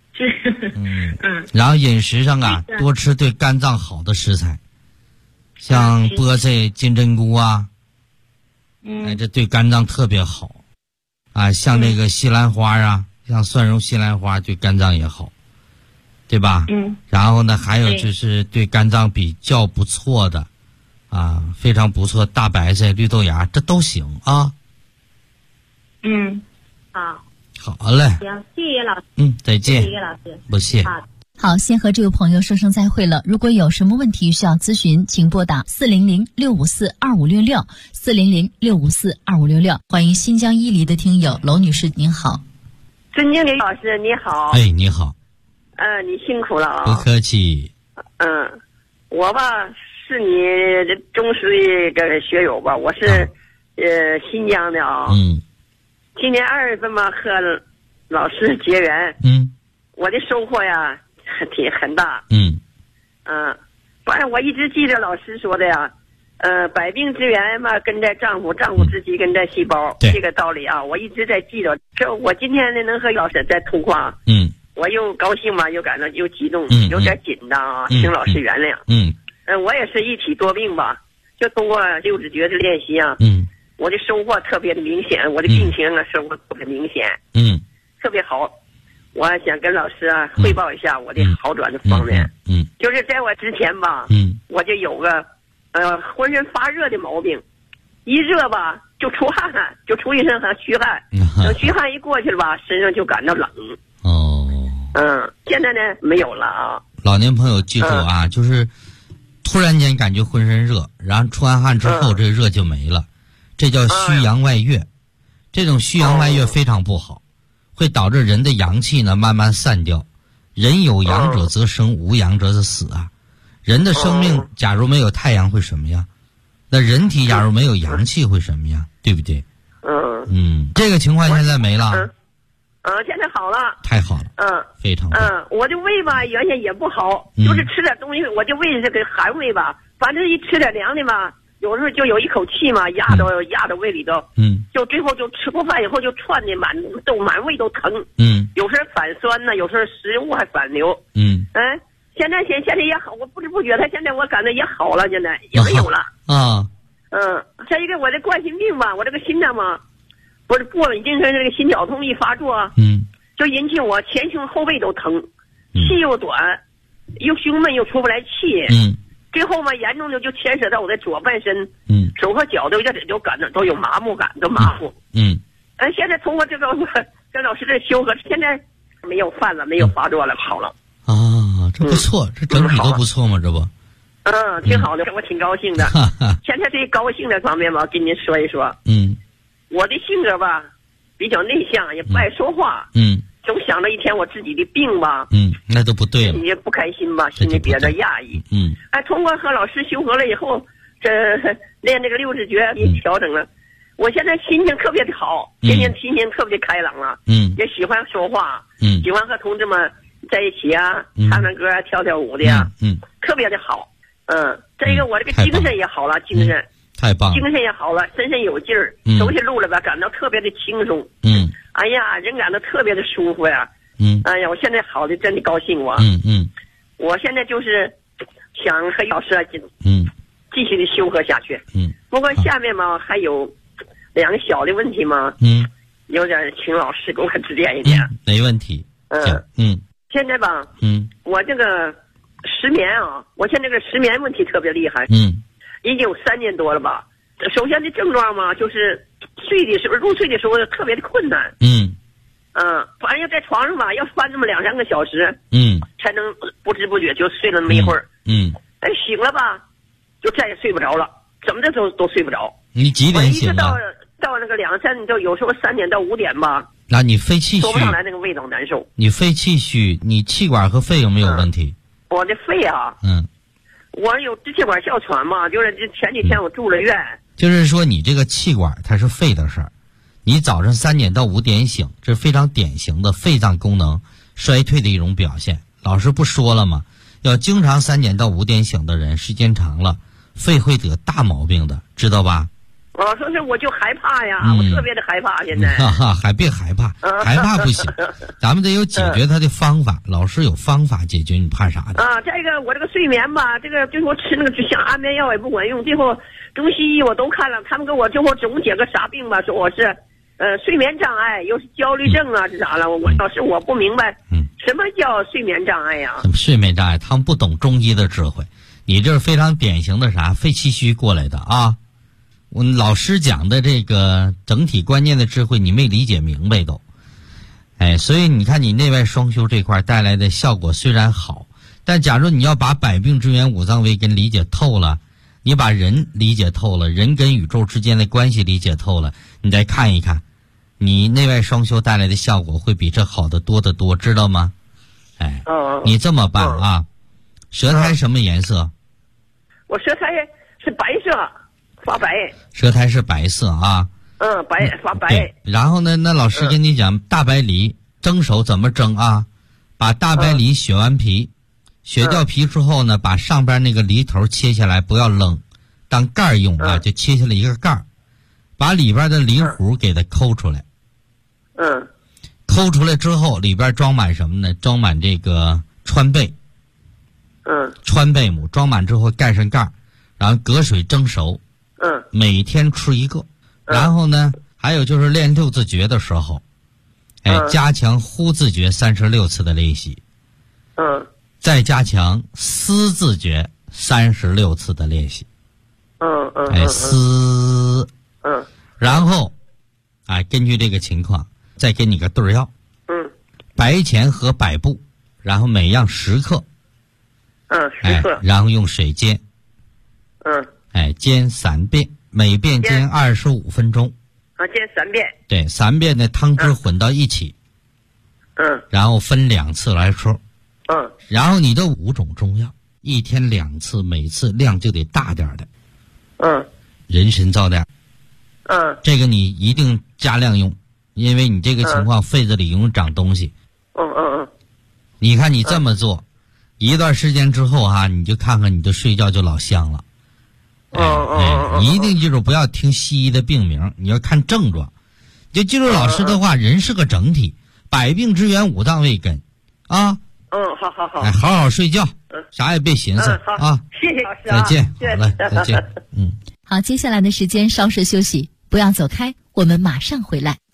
然后饮食上啊，多吃对肝脏好的食材，像菠菜、金针菇啊，这对肝脏特别好啊。像那个西兰花啊，像蒜蓉西兰花对肝脏也好，对吧？然后呢，还有就是对肝脏比较不错的啊，非常不错，大白菜、绿豆芽，这都行啊。好嘞。 行，谢谢老师。 再见。 谢谢老师。 不谢。 好，先和这位朋友说声再会了。如果有什么问题需要咨询，请拨打400-654-2566 400-654-2566。欢迎新疆伊犁的听友娄女士，您好。 孙经理老师你好。 你好。 你辛苦了啊。 不客气。 我吧是你忠实的一个学友吧，我是新疆的啊。今年2月份嘛和老师结缘。我的收获呀很大。反正我一直记着老师说的呀，百病之源嘛根在脏腑，脏腑之基根在细胞，这个道理啊我一直在记着。这我今天呢能和老师在通话，我又高兴嘛，又感到又激动，有点紧张啊，请老师原谅。我也是一体多病吧，就通过6字诀的练习啊，我的收获特别的明显，我的病情啊收获特别明显，特别好。我想跟老师啊汇报一下我的好转的方面。就是在我之前吧，我就有个浑身发热的毛病，一热吧就出汗，就出一身汗虚汗，等虚汗一过去了吧，身上就感到冷。现在呢没有了啊。 老年朋友记住啊，就是突然间感觉浑身热，然后出完汗之后这热就没了，这叫虚阳外越。这种虚阳外越非常不好，会导致人的阳气呢慢慢散掉。人有阳者则生，无阳者则死啊。人的生命假如没有太阳会什么呀？那人体假如没有阳气会什么呀？对不对？这个情况现在没了。 现在好了。 太好了。非常好。 我的胃吧原先也不好，就是吃点东西我就胃是个寒胃吧，反正一吃点凉的吧，有时候就有一口气嘛压到胃里头，就最后就吃过饭以后就窜的满胃都疼，有时候反酸呢，有时候食物还反流，现在也好，我不知不觉他现在我感觉也好了，现在也没有了。像一个我的冠心病吧，我这个心脏嘛， 不是过了，已经是这个心绞痛一发作，就引起我前胸后背都疼，气又短，又胸闷又出不来气，最后嘛严重的就牵扯到我的左半身，手和脚都就感到都有麻木感，都麻木，现在通过这个跟老师这修合，现在没有犯了，没有发作了，好了。 啊，这不错，这整体都不错嘛，这不？ 挺好的，我挺高兴的。现在这高兴的方面吧，跟您说一说。我的性格吧，比较内向，也不爱说话。总想着一天我自己的病吧。那都不对了。 你也不开心吧，心里比较压抑。通过和老师修合了以后，这练这个六字诀也调整了。我现在心情特别的好，天天心情特别的开朗了。也喜欢说话。喜欢和同志们在一起啊，唱唱歌啊，跳跳舞的呀。特别的好。再一个我这个精神也好了，精神太棒了， 精神也好了，身上有劲儿，走起路来吧，感到特别的轻松。哎呀，人感到特别的舒服呀。哎呀，我现在好的真的高兴我。我现在就是想和老师继续的修合下去。不过下面嘛还有2个小的问题嘛。有点请老师给我指点一点。 没问题。 现在吧，我这个失眠啊，我现在这个失眠问题特别厉害。已经有3年多了吧。首先的症状嘛，就是入睡的时候特别的困难。反正要在床上吧，要翻那么2-3个小时，才能不知不觉就睡了那么一会儿。但醒了吧，就再也睡不着了，怎么的都睡不着。 你几点醒了？ 我一直到那个2-3，就有时候3点到5点吧。 那你肺气虚， 说不上来那个味道难受。 你肺气虚，你气管和肺有没有问题？ 我的肺啊，我有支气管哮喘嘛，就是前几天我住了院。 就是说你这个气管它是肺的事儿，你早上3点到5点醒，这是非常典型的肺脏功能衰退的一种表现。老师不说了吗？要经常3点到5点醒的人，时间长了，肺会得大毛病的，知道吧？ 说是我就害怕呀，我特别的害怕现在。 还别害怕，害怕不行，咱们得有解决它的方法。老师有方法解决，你怕啥的？ 再一个我这个睡眠吧，这个就是我吃那个像安眠药也不管用，最后中西医我都看了，他们给我最后总解个啥病吧，说我是睡眠障碍，又是焦虑症啊，这啥了？老师我不明白，什么叫睡眠障碍呀？ 睡眠障碍，他们不懂中医的智慧。你这是非常典型的啥？肺气虚过来的啊。我老师讲的这个整体观念的智慧，你没理解明白都。所以你看你内外双修这块带来的效果虽然好，但假如你要把百病之源五脏为根理解透了，你把人理解透了，人跟宇宙之间的关系理解透了，你再看一看，你内外双修带来的效果会比这好得多得多，知道吗？你这么办啊，舌苔什么颜色？ 我舌苔是白色。发白， 舌苔是白色啊。 发白。 然后呢，那老师跟你讲，大白梨蒸熟怎么蒸啊？把大白梨削完皮，削掉皮之后呢，把上边那个梨头切下来，不要扔，当盖儿用啊，就切下来一个盖儿，把里边的梨核给它抠出来。抠出来之后，里边装满什么呢？装满这个川贝。川贝母装满之后盖上盖儿，然后隔水蒸熟。每天吃1个。然后呢，还有就是练六字诀的时候，加强呼字诀36次的练习。再加强思字诀36次的练习。思。然后，根据这个情况，再给你个对药。白钱和百步，然后每样10克。 10克。 然后用水煎。煎3遍，每遍煎25分钟。 煎3遍。 对，3遍的汤汁混到一起。然后分2次来吃。然后你的5种中药，一天2次，每次量就得大点的。人参皂垫。这个你一定加量用，因为你这个情况肺子里容易长东西。你看你这么做，一段时间之后你就看看你的睡觉就老香了。你一定记住，不要听西医的病名，你要看症状。就记住老师的话，人是个整体，百病之源五脏为根啊。 好。 好好睡觉，啥也别寻思啊。 谢谢老师再见。好了，再见。 好，接下来的时间稍事休息，不要走开。 我们马上回来。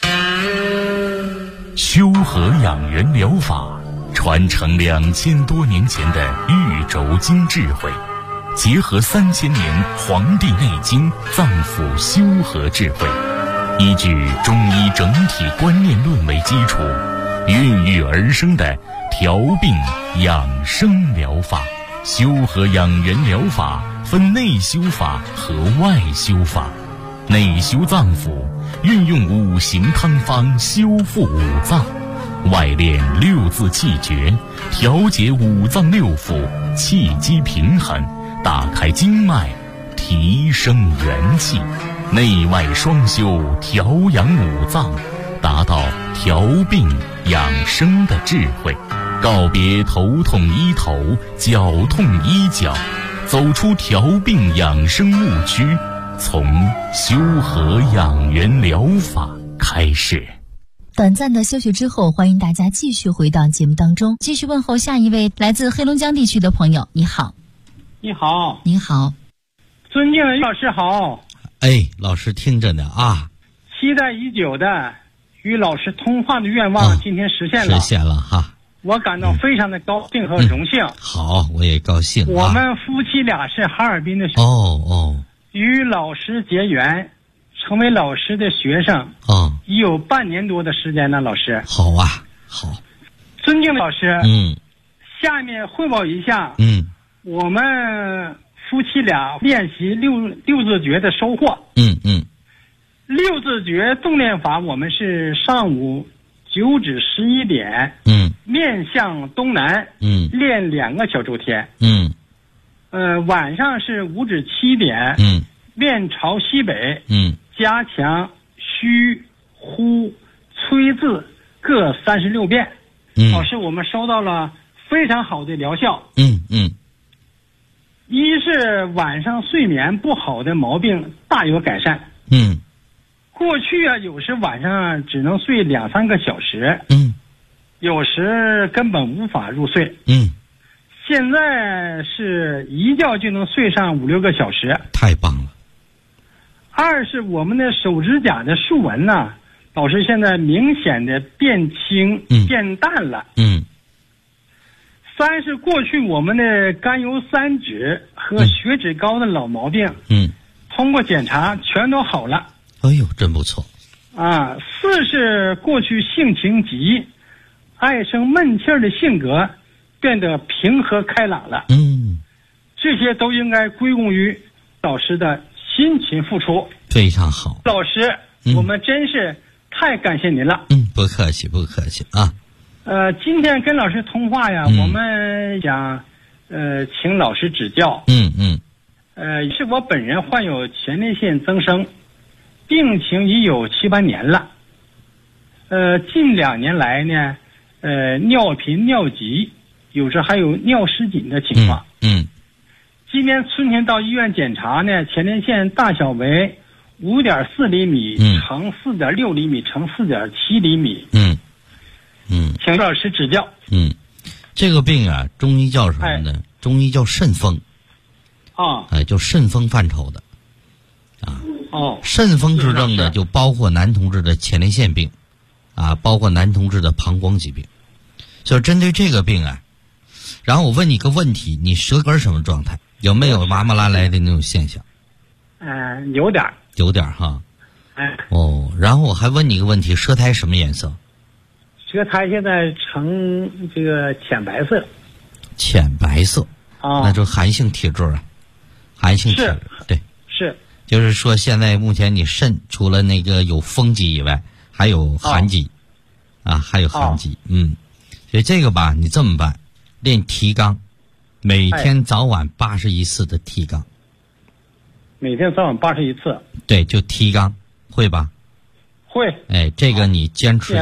修和养元疗法传承2000多年前的玉轴经智慧，结合3000年《黄帝内经》脏腑修和智慧，依据中医整体观念论为基础，孕育而生的调病养生疗法。修和养元疗法分内修法和外修法。内修脏腑，运用5行汤方修复5脏；外练6字气诀，调节5脏6腑，气机平衡，打开经脉，提升元气。内外双修，调养5脏，达到调病养生的智慧。告别头痛医头，脚痛医脚，走出调病养生误区，从修和养元疗法开始。 短暂的休息之后，欢迎大家继续回到节目当中，继续问候下一位来自黑龙江地区的朋友。你好。 你好。 你好。 尊敬的老师好。 老师听着呢啊。 期待已久的与老师通话的愿望今天实现了。 实现了哈。 我感到非常的高兴和荣幸。 好，我也高兴。 我们夫妻俩是哈尔滨的学生。 与老师结缘，成为老师的学生。已有半年多的时间了，老师。 好啊，好。 尊敬的老师。下面汇报一下。我们夫妻俩练习六字诀的收获。六字诀动练法，我们是上午9至11点。面向东南。练2个小周天。晚上是5至7点。面朝西北。加强虚呼催字各36遍。老师，我们收到了非常好的疗效。一是晚上睡眠不好的毛病大有改善。过去有时晚上只能睡2-3个小时。有时根本无法入睡。现在是一觉就能睡上5-6个小时。 太棒了。 二是我们的手指甲的竖纹呢，老师现在明显的变轻、变淡了。三是过去我们的甘油三酯和血脂高的老毛病，通过检查全都好了。 哎呦，真不错。 四是过去性情急、爱生闷气儿的性格变得平和开朗了。这些都应该归功于老师的辛勤付出。 非常好。 老师，我们真是太感谢您了。 不客气不客气啊。 今天跟老师通话呀，我们想请老师指教。是我本人患有前列腺增生，病情已有7-8年了。近2年来呢，尿频尿急，有时还有尿失禁的情况。今年春天到医院检查呢，前列腺大小为5.4厘米乘4.6厘米乘4.7厘米。请老师指教。 这个病啊，中医叫什么呢？中医叫肾风。就肾风范畴的。肾风之症呢，就包括男同志的前列腺病，包括男同志的膀胱疾病。就针对这个病啊，然后我问你个问题，你舌根什么状态？有没有麻麻拉来的那种现象？ 有点。 有点哈。然后我还问你个问题，舌苔什么颜色？ 舌苔现在呈这个浅白色。 浅白色。那就寒性体质啊。寒性体质。对。 是。 就是说现在目前你肾除了那个有风疾以外，还有寒疾。还有寒疾。所以这个吧，你这么办，练提肛，每天早晚81次的提肛。 每天早晚81次。 对，就提肛，会吧？ 会。 这个你坚持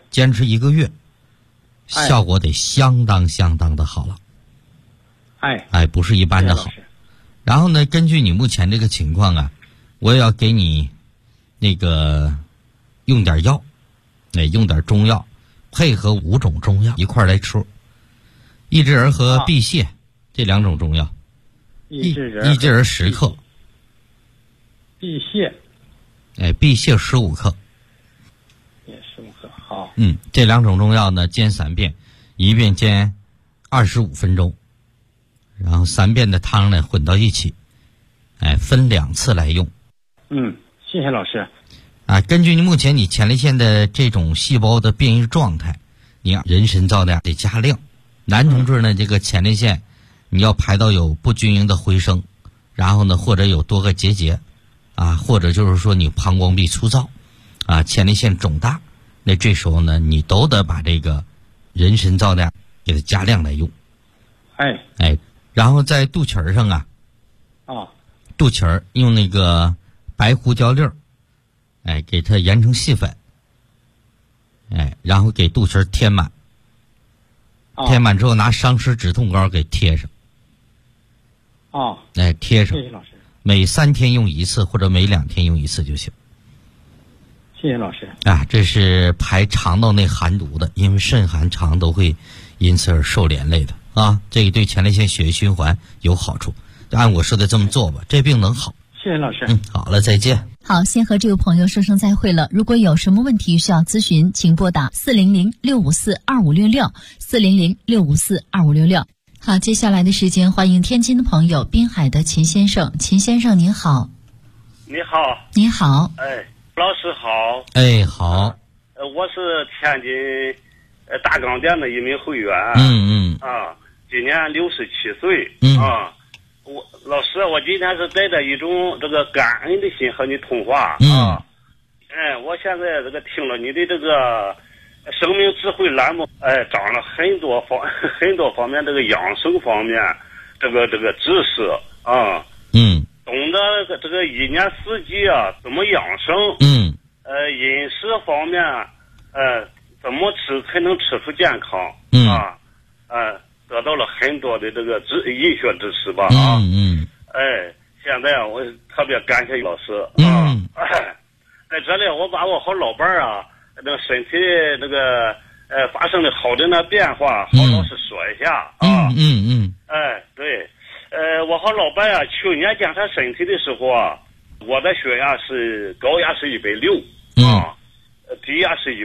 1个月，效果得相当的好了。不是一般的好。然后呢，根据你目前这个情况啊，我也要给你那个用点药，用点中药，配合5种中药一块来吃。益智仁和碧泻这2种中药。益智仁10克。 碧泻必泻15克。 也15克，好。 这2种中药呢，煎3遍，一遍煎25分钟，然后3遍的汤呢混到一起，分2次来用。 谢谢老师。 根据目前你前列腺的这种细胞的变异状态，你人参皂苷得加量。男同志呢，这个前列腺你要排到有不均匀的回声，然后呢或者有多个结节或者就是说你膀胱壁粗糙前列腺肿大，那这时候呢你都得把这个人参皂苷给它加量来用。然后在肚脐上肚脐用那个白胡椒粒给它研成细粉，然后给肚脐填满，填满之后拿伤湿止痛膏给贴上。贴上。 谢谢老师。 每3天用1次或者每2天用1次就行。 谢谢老师。 这是排肠道内寒毒的，因为肾寒肠都会因此而受连累的这个对前列腺血液循环有好处。按我说的这么做吧，这病能好。 谢谢老师。 好了，再见。 好，先和这位朋友说声再会了。如果有什么问题需要咨询，请拨打400-654-2566，400-654-2566。好，接下来的时间，欢迎天津的朋友滨海的秦先生。秦先生您好。 你好。 你好。 老师好。 好。 我是天津大钢店的一名会员。今年67岁。老师，我今天是带着一种这个感恩的心和你通话我现在这个听了你的这个生命智慧栏目，长了很多方面这个养生方面这个知识懂得这个1年4季怎么养生饮食方面怎么吃才能吃出健康得到了很多的这个医学知识吧现在我特别感谢老师在这里我把我和老伴儿那个身体那个发生的好的那变化和老师说一下对我和老伴儿去年检查身体的时候我的血压是高压是160低压是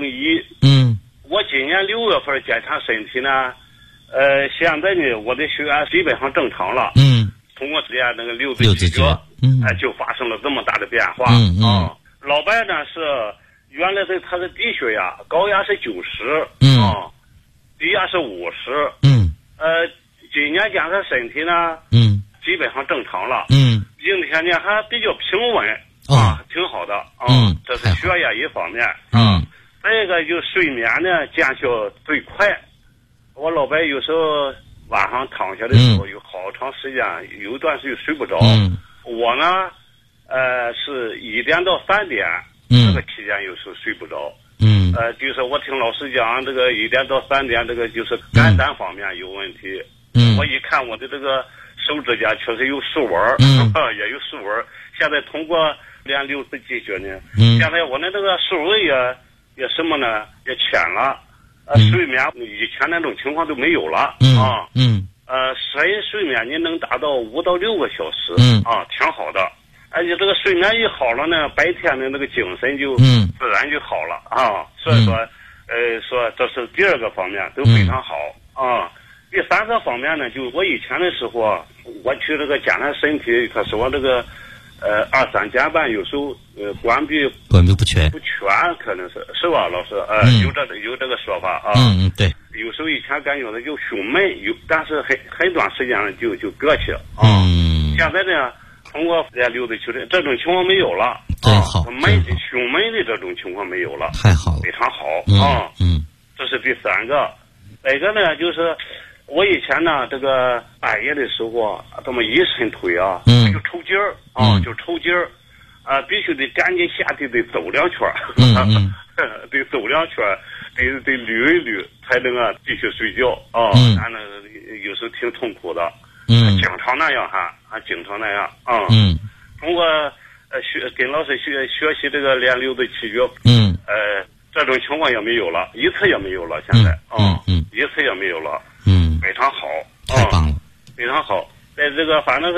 101我今年6月份检查身体呢现在呢我的血压基本上正常了通过这样那个六字咀嚼就发生了这么大的变化老伴呢是原来他的低血压高压是90低压是50今年检查身体呢基本上正常了今天呢还比较平稳挺好的这是血压一方面再一个就睡眠呢见效最快我老伴有时候晚上躺下的时候有好长时间有一段时间睡不着我呢是1点到3点这个期间有时候睡不着就是我听老师讲这个1点到3点这个就是肝胆方面有问题我一看我的这个手指甲确实有竖纹也有竖纹现在通过练6次气血呢现在我的这个竖纹也什么呢也浅了睡眠以前那种情况都没有了深睡眠你能达到5到6个小时挺好的而且这个睡眠一好了呢白天的那个精神就自然就好了所以说说这是第2个方面都非常好第3个方面呢就我以前的时候我去这个检查身体他说这个2、3天半有时候关闭不全可能是吧老师有这个说法对有时候以前感觉的就胸闷但是很短时间就搁起现在呢通过溜达去的这种情况没有了胸闷的这种情况没有了太好了非常好这是第3个再一个呢就是我以前呢这个半夜的时候这么一伸腿就抽筋儿就抽筋儿必须得赶紧下地得走2圈得走2圈得捋一捋才能继续睡觉反正有时候挺痛苦的经常那样经常那样通过跟老师学习这个练6字气诀这种情况也没有了一次也没有了现在一次也没有了非常好太棒了非常好在这个反正是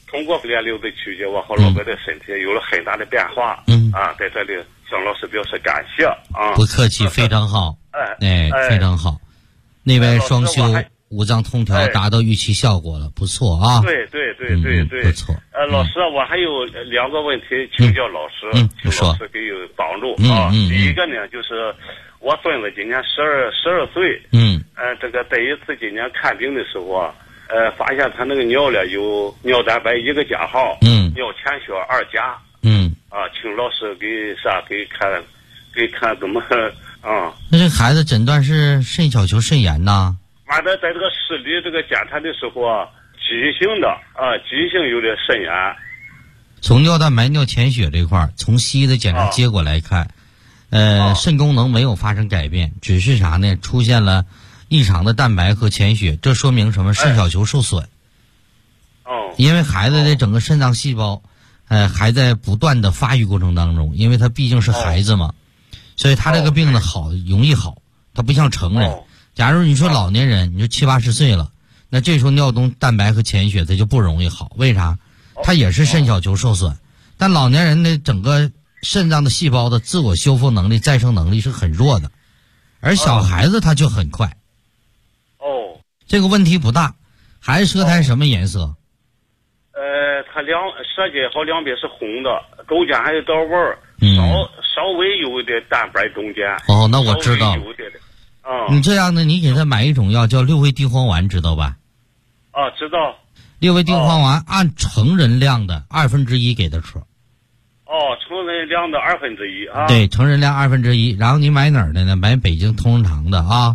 通过练六字曲节，我和老伯的身体有了很大的变化。在这里向老师表示感谢啊！ 不客气，非常好。非常好。内外双修，五脏通调达到预期效果了，不错啊！ 对， 不错。 老师，我还有2个问题请教老师，请老师给有帮助啊。第一个呢，就是我孙子今年12岁，这个第一次今年看病的时候啊，发现他那个尿里有尿蛋白1个加号，尿潜血2加，请老师给看怎么啊？ 那这孩子诊断是肾小球肾炎呐？ 完了，在这个视力这个检查的时候啊，急性有点肾炎。 从尿蛋白、尿潜血这块儿，从西医的检查结果来看，肾功能没有发生改变，只是啥呢？出现了异常的蛋白和潜血，这说明什么？肾小球受损。因为孩子的整个肾脏细胞，还在不断的发育过程当中，因为他毕竟是孩子嘛，所以他这个病呢容易好，他不像成人。假如你说老年人，你说70、80岁了，那这时候尿中蛋白和潜血它就不容易好，为啥？它也是肾小球受损，但老年人的整个肾脏的细胞的自我修复能力、再生能力是很弱的，而小孩子他就很快。这个问题不大。孩子舌苔什么颜色？ 他舌尖和两边是红的，中间还有道纹儿，稍微有点蛋白中间。 那我知道。你这样呢，你给他买一种药叫6味地黄丸，知道吧？ 知道。 6味地黄丸按成人量的1/2给他吃。 成人量的1/2啊。 对，成人量1/2。然后你买哪儿的呢？买北京同仁堂的啊。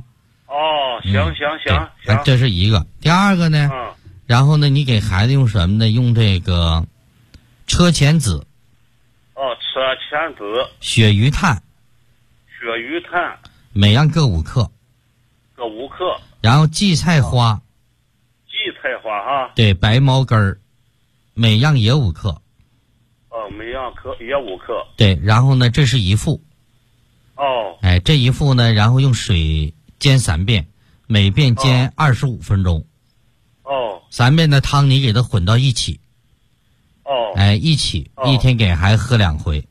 行。 这是一个。第二个呢？然后呢，你给孩子用什么呢？用这个车前子。 车前子。 鳕鱼炭。每样各5克。然后荠菜花。对，白茅根儿，每样也5克。 每样也5克。 对，然后呢，这是一副。这一副呢，然后用水煎3遍，每遍煎25分钟。3遍的汤你给它混到一起。一起，一天给孩子喝2回。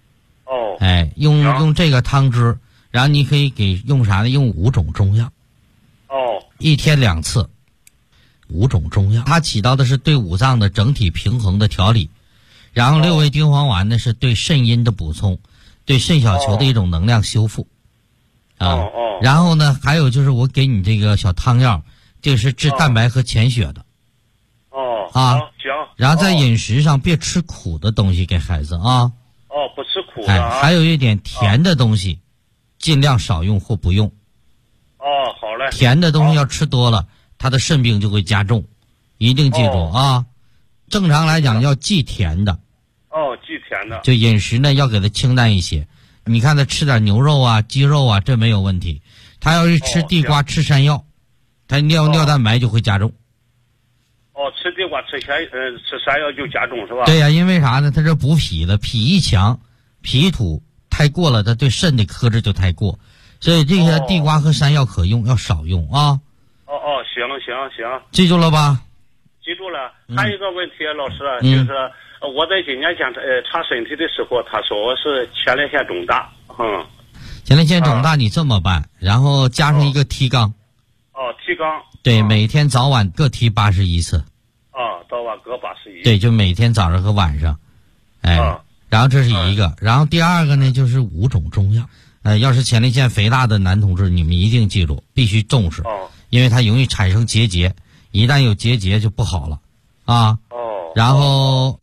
用这个汤汁，然后你可以用啥呢？用5种中药。一天2次，5种中药，它起到的是对五脏的整体平衡的调理。然后6味地黄丸呢，是对肾阴的补充，对肾小球的一种能量修复。然后呢，还有就是我给你这个小汤药，这个是治蛋白和潜血的。 行。 然后在饮食上别吃苦的东西给孩子啊。 不吃苦的。 还有一点甜的东西，尽量少用或不用。 好嘞。 甜的东西要吃多了，他的肾病就会加重，一定记住啊。正常来讲要忌甜的。 忌甜的。 就饮食呢要给他清淡一些。你看他吃点牛肉啊、鸡肉啊，这没有问题。他要是吃地瓜、吃山药，他尿蛋白就会加重。 吃地瓜、吃山药就加重是吧？ 对呀，因为啥呢？他这补脾的，脾一强，脾土太过了，他对肾的克制就太过，所以这些地瓜和山药可用，要少用啊。 行。 记住了吧？ 记住了。还有一个问题，老师，就是我在今年查身体的时候，他说我是前列腺肿大。 前列腺肿大你这么办，然后加上一个提肛。 提肛。 对，每天早晚各提81次。 早晚各81。 对，就每天早上和晚上。然后这是一个，然后第二个呢就是5种中药。要是前列腺肥大的男同志，你们一定记住，必须重视。因为它容易产生结节，一旦有结节就不好了。然后